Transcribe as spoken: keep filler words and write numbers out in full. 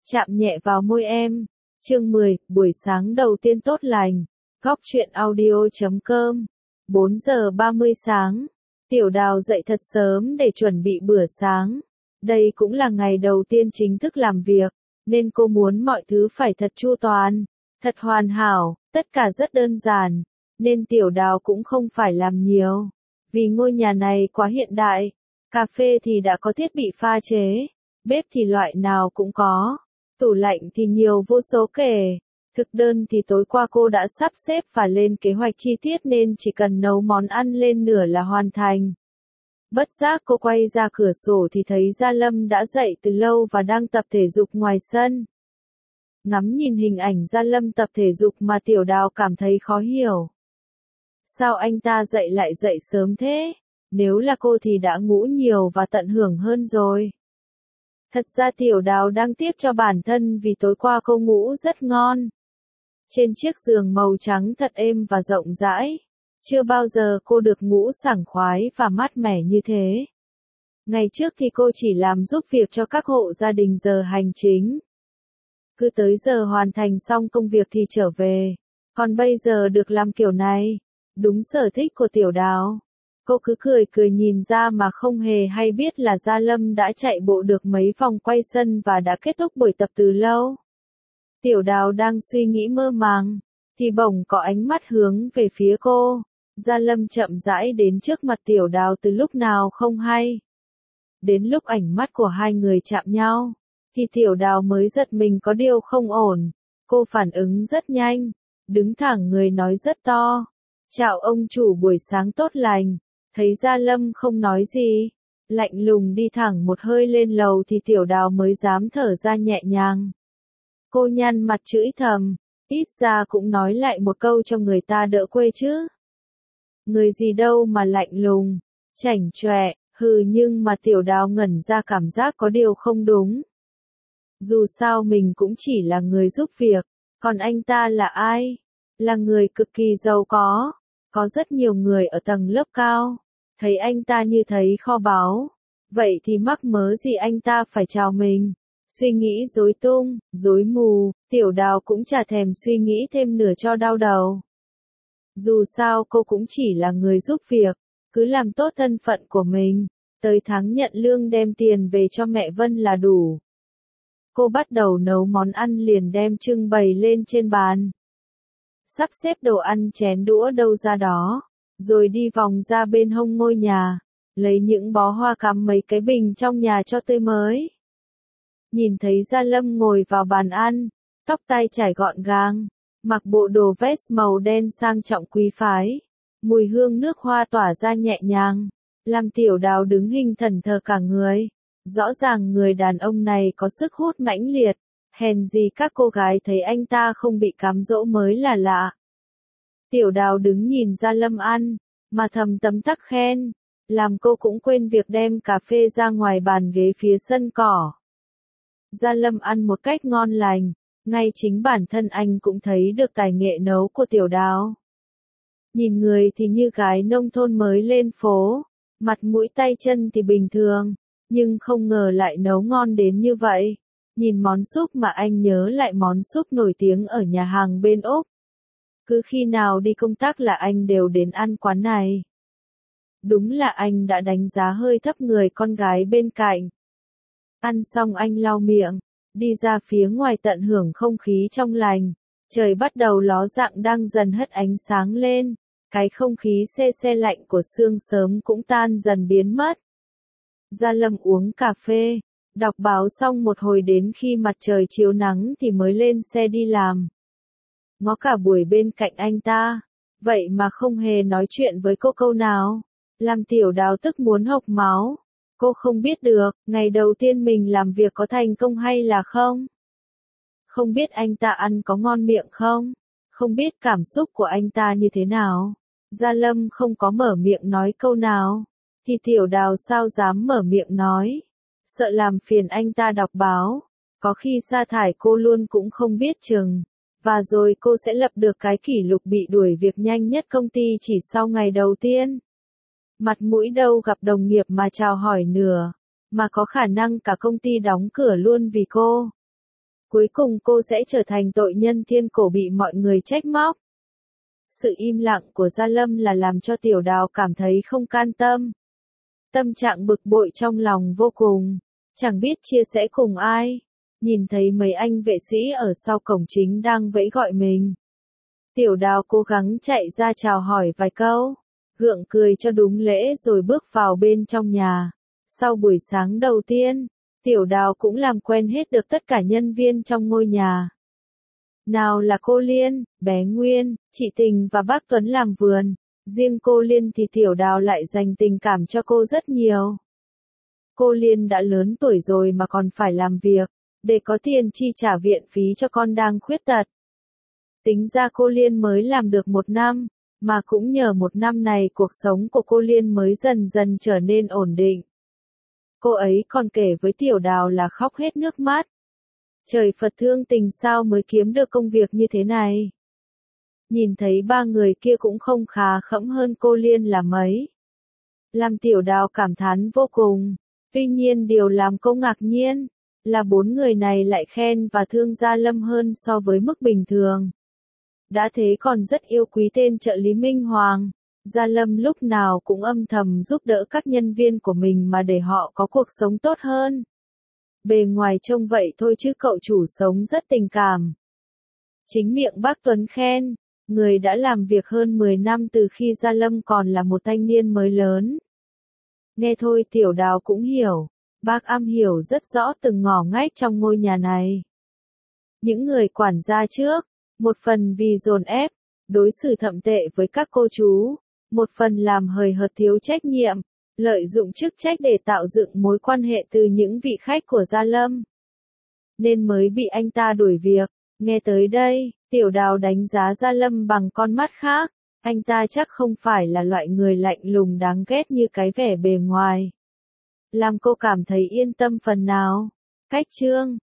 chạm nhẹ vào môi em. Chương mười, buổi sáng đầu tiên tốt lành. Góc truyện audio chấm com. bốn giờ ba mươi sáng. Tiểu Đào dậy thật sớm để chuẩn bị bữa sáng. Đây cũng là ngày đầu tiên chính thức làm việc, nên cô muốn mọi thứ phải thật chu toàn, thật hoàn hảo, tất cả rất đơn giản, nên Tiểu Đào cũng không phải làm nhiều. Vì ngôi nhà này quá hiện đại, cà phê thì đã có thiết bị pha chế, bếp thì loại nào cũng có, tủ lạnh thì nhiều vô số kể. Thực đơn thì tối qua cô đã sắp xếp và lên kế hoạch chi tiết nên chỉ cần nấu món ăn lên nửa là hoàn thành. Bất giác cô quay ra cửa sổ thì thấy Gia Lâm đã dậy từ lâu và đang tập thể dục ngoài sân. Ngắm nhìn hình ảnh Gia Lâm tập thể dục mà Tiểu Đào cảm thấy khó hiểu. Sao anh ta dậy lại dậy sớm thế? Nếu là cô thì đã ngủ nhiều và tận hưởng hơn rồi. Thật ra Tiểu Đào đang tiếc cho bản thân vì tối qua cô ngủ rất ngon. Trên chiếc giường màu trắng thật êm và rộng rãi. Chưa bao giờ cô được ngủ sảng khoái và mát mẻ như thế. Ngày trước thì cô chỉ làm giúp việc cho các hộ gia đình giờ hành chính. Cứ tới giờ hoàn thành xong công việc thì trở về. Còn bây giờ được làm kiểu này, đúng sở thích của Tiểu Đào. Cô cứ cười cười nhìn ra mà không hề hay biết là Gia Lâm đã chạy bộ được mấy vòng quay sân và đã kết thúc buổi tập từ lâu. Tiểu Đào đang suy nghĩ mơ màng, thì bỗng có ánh mắt hướng về phía cô. Gia Lâm chậm rãi đến trước mặt Tiểu Đào từ lúc nào không hay. Đến lúc ánh mắt của hai người chạm nhau, thì Tiểu Đào mới giật mình có điều không ổn. Cô phản ứng rất nhanh, đứng thẳng người nói rất to. Chào ông chủ, buổi sáng tốt lành. Thấy Gia Lâm không nói gì, lạnh lùng đi thẳng một hơi lên lầu thì Tiểu Đào mới dám thở ra nhẹ nhàng. Cô nhăn mặt chửi thầm, ít ra cũng nói lại một câu cho người ta đỡ quê chứ. Người gì đâu mà lạnh lùng, chảnh chọe, hừ, nhưng mà Tiểu Đào ngẩn ra cảm giác có điều không đúng. Dù sao mình cũng chỉ là người giúp việc, còn anh ta là ai? Là người cực kỳ giàu có, có rất nhiều người ở tầng lớp cao, thấy anh ta như thấy kho báu, vậy thì mắc mớ gì anh ta phải chào mình. Suy nghĩ rối tung, rối mù, Tiểu Đào cũng chả thèm suy nghĩ thêm nửa cho đau đầu. Dù sao cô cũng chỉ là người giúp việc, cứ làm tốt thân phận của mình, tới tháng nhận lương đem tiền về cho mẹ Vân là đủ. Cô bắt đầu nấu món ăn liền đem trưng bày lên trên bàn. Sắp xếp đồ ăn chén đũa đâu ra đó, rồi đi vòng ra bên hông ngôi nhà, lấy những bó hoa cắm mấy cái bình trong nhà cho tươi mới. Nhìn thấy Gia Lâm ngồi vào bàn ăn, tóc tai chải gọn gàng, mặc bộ đồ vest màu đen sang trọng quý phái, mùi hương nước hoa tỏa ra nhẹ nhàng, làm Tiểu Đào đứng hình thần thờ cả người. Rõ ràng người đàn ông này có sức hút mãnh liệt, hèn gì các cô gái thấy anh ta không bị cám dỗ mới là lạ. Tiểu Đào đứng nhìn Gia Lâm ăn, mà thầm tấm tắc khen, làm cô cũng quên việc đem cà phê ra ngoài bàn ghế phía sân cỏ. Gia Lâm ăn một cách ngon lành, ngay chính bản thân anh cũng thấy được tài nghệ nấu của Tiểu Đào. Nhìn người thì như gái nông thôn mới lên phố, mặt mũi tay chân thì bình thường, nhưng không ngờ lại nấu ngon đến như vậy. Nhìn món súp mà anh nhớ lại món súp nổi tiếng ở nhà hàng bên Úc. Cứ khi nào đi công tác là anh đều đến ăn quán này. Đúng là anh đã đánh giá hơi thấp người con gái bên cạnh. Ăn xong anh lau miệng, đi ra phía ngoài tận hưởng không khí trong lành. Trời bắt đầu ló dạng đang dần hất ánh sáng lên, cái không khí se se lạnh của sương sớm cũng tan dần biến mất. Gia Lâm uống cà phê, đọc báo xong một hồi đến khi mặt trời chiếu nắng thì mới lên xe đi làm. Ngó cả buổi bên cạnh anh ta, vậy mà không hề nói chuyện với cô câu nào, làm Tiểu Đào tức muốn hộc máu. Cô không biết được, ngày đầu tiên mình làm việc có thành công hay là không? Không biết anh ta ăn có ngon miệng không? Không biết cảm xúc của anh ta như thế nào? Gia Lâm không có mở miệng nói câu nào, thì Tiểu Đào sao dám mở miệng nói? Sợ làm phiền anh ta đọc báo, có khi sa thải cô luôn cũng không biết chừng. Và rồi cô sẽ lập được cái kỷ lục bị đuổi việc nhanh nhất công ty chỉ sau ngày đầu tiên. Mặt mũi đâu gặp đồng nghiệp mà chào hỏi nửa, mà có khả năng cả công ty đóng cửa luôn vì cô. cuối cùng cô sẽ trở thành tội nhân thiên cổ bị mọi người trách móc. Sự im lặng của Gia Lâm là làm cho Tiểu Đào cảm thấy không can tâm. Tâm trạng bực bội trong lòng vô cùng, chẳng biết chia sẻ cùng ai. Nhìn thấy mấy anh vệ sĩ ở sau cổng chính đang vẫy gọi mình. Tiểu Đào cố gắng chạy ra chào hỏi vài câu, gượng cười cho đúng lễ rồi bước vào bên trong nhà. Sau buổi sáng đầu tiên, Tiểu Đào cũng làm quen hết được tất cả nhân viên trong ngôi nhà. Nào là cô Liên, bé Nguyên, chị Tình và bác Tuấn làm vườn. Riêng cô Liên thì Tiểu Đào lại dành tình cảm cho cô rất nhiều. Cô Liên đã lớn tuổi rồi mà còn phải làm việc, để có tiền chi trả viện phí cho con đang khuyết tật. Tính ra cô Liên mới làm được một năm, mà cũng nhờ một năm này cuộc sống của cô Liên mới dần dần trở nên ổn định. Cô ấy còn kể với Tiểu Đào là khóc hết nước mắt. Trời Phật thương tình sao mới kiếm được công việc như thế này. Nhìn thấy ba người kia cũng không khá khẩm hơn cô Liên là mấy. Làm Tiểu Đào cảm thán vô cùng. Tuy nhiên điều làm cô ngạc nhiên là bốn người này lại khen và thương Gia Lâm hơn so với mức bình thường. Đã thế còn rất yêu quý tên trợ lý Minh Hoàng. Gia Lâm lúc nào cũng âm thầm giúp đỡ các nhân viên của mình mà để họ có cuộc sống tốt hơn. Bề ngoài trông vậy thôi chứ cậu chủ sống rất tình cảm. Chính miệng bác Tuấn khen, người đã làm việc hơn mười năm từ khi Gia Lâm còn là một thanh niên mới lớn. Nghe thôi Tiểu Đào cũng hiểu, bác am hiểu rất rõ từng ngõ ngách trong ngôi nhà này. Những người quản gia trước, một phần vì dồn ép, đối xử thậm tệ với các cô chú, một phần làm hời hợt thiếu trách nhiệm, lợi dụng chức trách để tạo dựng mối quan hệ từ những vị khách của Gia Lâm. Nên mới bị anh ta đuổi việc. Nghe tới đây, Tiểu Đào đánh giá Gia Lâm bằng con mắt khác. Anh ta chắc không phải là loại người lạnh lùng đáng ghét như cái vẻ bề ngoài. Làm cô cảm thấy yên tâm phần nào. Cách chương